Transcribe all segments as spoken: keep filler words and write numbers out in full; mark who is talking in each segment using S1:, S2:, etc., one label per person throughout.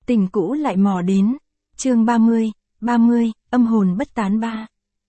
S1: Tình cũ lại mò đến. Chương ba mươi, ba mươi, âm hồn bất tán ba.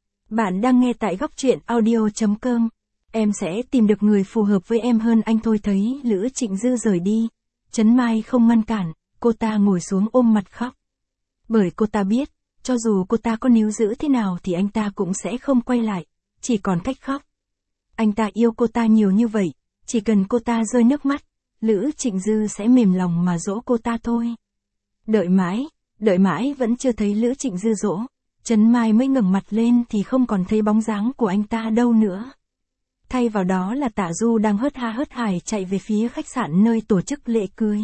S1: Bạn đang nghe tại góc truyện audio chấm com. Em sẽ tìm được người phù hợp với em hơn anh thôi. Thấy Lữ Trịnh Dư rời đi, Trấn Mai không ngăn cản, cô ta ngồi xuống ôm mặt khóc. Bởi cô ta biết, cho dù cô ta có níu giữ thế nào thì anh ta cũng sẽ không quay lại, chỉ còn cách khóc. Anh ta yêu cô ta nhiều như vậy, chỉ cần cô ta rơi nước mắt, Lữ Trịnh Dư sẽ mềm lòng mà dỗ cô ta thôi. Đợi mãi, đợi mãi vẫn chưa thấy Lữ Trịnh Dư dỗ, Trấn Mai mới ngẩng mặt lên thì không còn thấy bóng dáng của anh ta đâu nữa. Thay vào đó là Tạ Du đang hớt ha hớt hải chạy về phía khách sạn nơi tổ chức lễ cưới.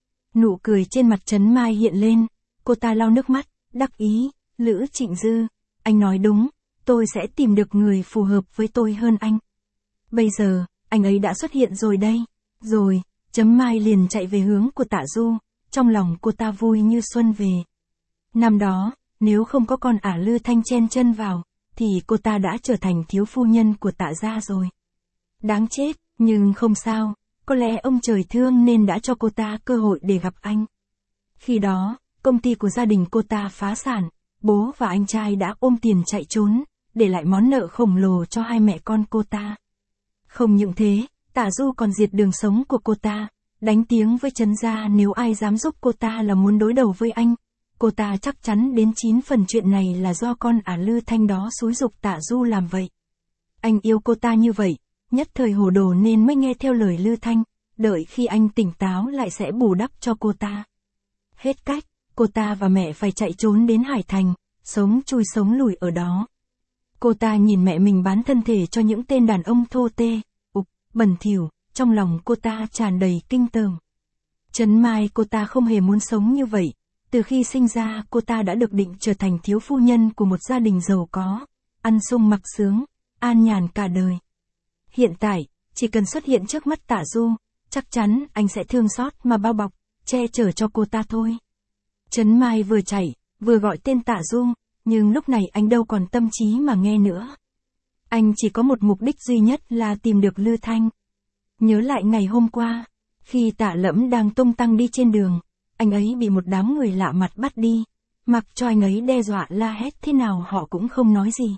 S1: Nụ cười trên mặt Trấn Mai hiện lên, cô ta lau nước mắt, đắc ý, Lữ Trịnh Dư, anh nói đúng, tôi sẽ tìm được người phù hợp với tôi hơn anh. Bây giờ, anh ấy đã xuất hiện rồi đây, rồi, Trấn Mai liền chạy về hướng của Tạ Du, trong lòng cô ta vui như xuân về. Năm đó, nếu không có con ả Lư Thanh chen chân vào, thì cô ta đã trở thành thiếu phu nhân của Tạ gia rồi. Đáng chết, nhưng không sao, có lẽ ông trời thương nên đã cho cô ta cơ hội để gặp anh. Khi đó, công ty của gia đình cô ta phá sản, bố và anh trai đã ôm tiền chạy trốn, để lại món nợ khổng lồ cho hai mẹ con cô ta. Không những thế, Tạ Du còn diệt đường sống của cô ta, đánh tiếng với Trấn gia nếu ai dám giúp cô ta là muốn đối đầu với anh. Cô ta chắc chắn đến chín phần chuyện này là do con ả Lư Thanh đó xúi giục Tạ Du làm vậy. Anh yêu cô ta như vậy, nhất thời hồ đồ nên mới nghe theo lời Lư Thanh, đợi khi anh tỉnh táo lại sẽ bù đắp cho cô ta. Hết cách, cô ta và mẹ phải chạy trốn đến Hải Thành, sống chui sống lùi ở đó. Cô ta nhìn mẹ mình bán thân thể cho những tên đàn ông thô tê, ục, bẩn thỉu, trong lòng cô ta tràn đầy kinh tởm. Trấn Mai cô ta không hề muốn sống như vậy, từ khi sinh ra cô ta đã được định trở thành thiếu phu nhân của một gia đình giàu có, ăn sung mặc sướng, an nhàn cả đời. Hiện tại, chỉ cần xuất hiện trước mắt Tạ Du, chắc chắn anh sẽ thương xót mà bao bọc, che chở cho cô ta thôi. Trấn Mai vừa chạy, vừa gọi tên Tạ Du, nhưng lúc này anh đâu còn tâm trí mà nghe nữa. Anh chỉ có một mục đích duy nhất là tìm được Lư Thanh. Nhớ lại ngày hôm qua, khi Tạ Lẫm đang tung tăng đi trên đường, anh ấy bị một đám người lạ mặt bắt đi, mặc cho anh ấy đe dọa la hét thế nào họ cũng không nói gì.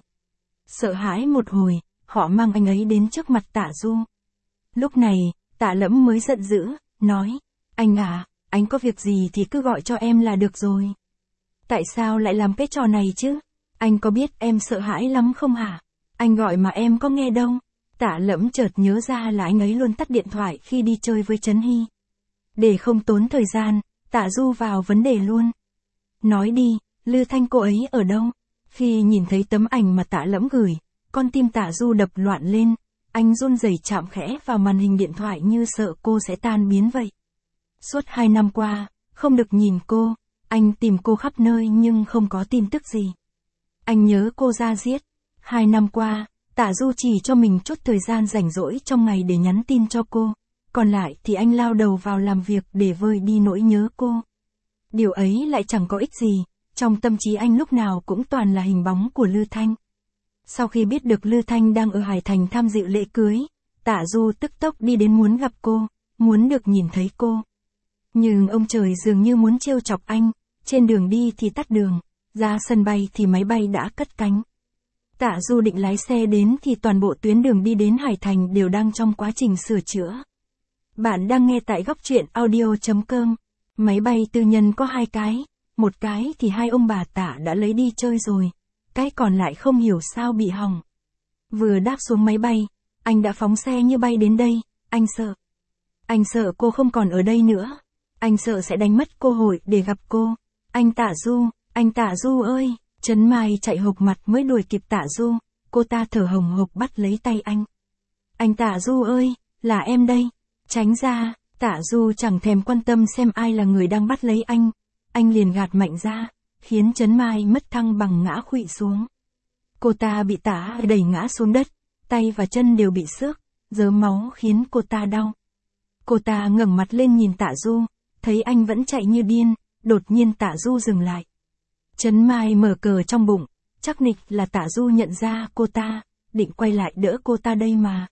S1: Sợ hãi một hồi, họ mang anh ấy đến trước mặt Tạ Du. Lúc này, Tạ Lẫm mới giận dữ, nói, anh à, anh có việc gì thì cứ gọi cho em là được rồi. Tại sao lại làm cái trò này chứ? Anh có biết em sợ hãi lắm không hả? Anh gọi mà em có nghe đâu. Tạ Lẫm chợt nhớ ra là anh ấy luôn tắt điện thoại khi đi chơi với Trấn Hy. Để không tốn thời gian, Tạ Du vào vấn đề luôn. Nói đi, Lư Thanh cô ấy ở đâu? Khi nhìn thấy tấm ảnh mà Tạ Lẫm gửi, con tim Tạ Du đập loạn lên, anh run rẩy chạm khẽ vào màn hình điện thoại như sợ cô sẽ tan biến vậy. Suốt hai năm qua, không được nhìn cô, anh tìm cô khắp nơi nhưng không có tin tức gì. Anh nhớ cô ra giết. Hai năm qua, Tạ Du chỉ cho mình chút thời gian rảnh rỗi trong ngày để nhắn tin cho cô, còn lại thì anh lao đầu vào làm việc để vơi đi nỗi nhớ cô. Điều ấy lại chẳng có ích gì, trong tâm trí anh lúc nào cũng toàn là hình bóng của Lư Thanh. Sau khi biết được Lư Thanh đang ở Hải Thành tham dự lễ cưới, Tạ Du tức tốc đi đến muốn gặp cô, muốn được nhìn thấy cô. Nhưng ông trời dường như muốn trêu chọc anh, trên đường đi thì tắt đường, ra sân bay thì máy bay đã cất cánh. Tạ Du định lái xe đến thì toàn bộ tuyến đường đi đến Hải Thành đều đang trong quá trình sửa chữa. Bạn đang nghe tại góc truyện audio chấm com. Máy bay tư nhân có hai cái, một cái thì hai ông bà Tạ đã lấy đi chơi rồi, cái còn lại không hiểu sao bị hỏng. Vừa đáp xuống máy bay, anh đã phóng xe như bay đến đây, anh sợ. Anh sợ cô không còn ở đây nữa. Anh sợ sẽ đánh mất cơ hội để gặp cô. Anh Tạ Du, anh Tạ Du ơi! Trấn Mai chạy hộc mặt mới đuổi kịp Tạ Du, cô ta thở hồng hộc bắt lấy tay anh. Anh Tạ Du ơi, là em đây, tránh ra. Tạ Du chẳng thèm quan tâm xem ai là người đang bắt lấy anh, anh liền gạt mạnh ra, khiến Trấn Mai mất thăng bằng ngã khuỵu xuống. Cô ta bị Tạ đẩy ngã xuống đất, tay và chân đều bị xước, rớm máu khiến cô ta đau. Cô ta ngẩng mặt lên nhìn Tạ Du, thấy anh vẫn chạy như điên, đột nhiên Tạ Du dừng lại. Trấn Mai mở cờ trong bụng, chắc nịch là Tạ Du nhận ra cô ta, định quay lại đỡ cô ta đây mà.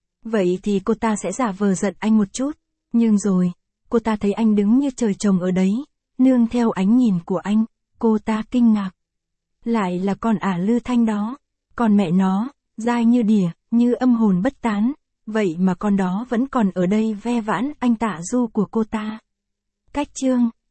S1: Vậy thì cô ta sẽ giả vờ giận anh một chút, nhưng rồi, cô ta thấy anh đứng như trời trồng ở đấy, Nương theo ánh nhìn của anh, cô ta kinh ngạc. Lại là con ả Lư Thanh đó. Còn mẹ nó, dai như đỉa, như âm hồn bất tán. Vậy mà con đó vẫn còn ở đây ve vãn anh Tạ Du của cô ta. Cách chương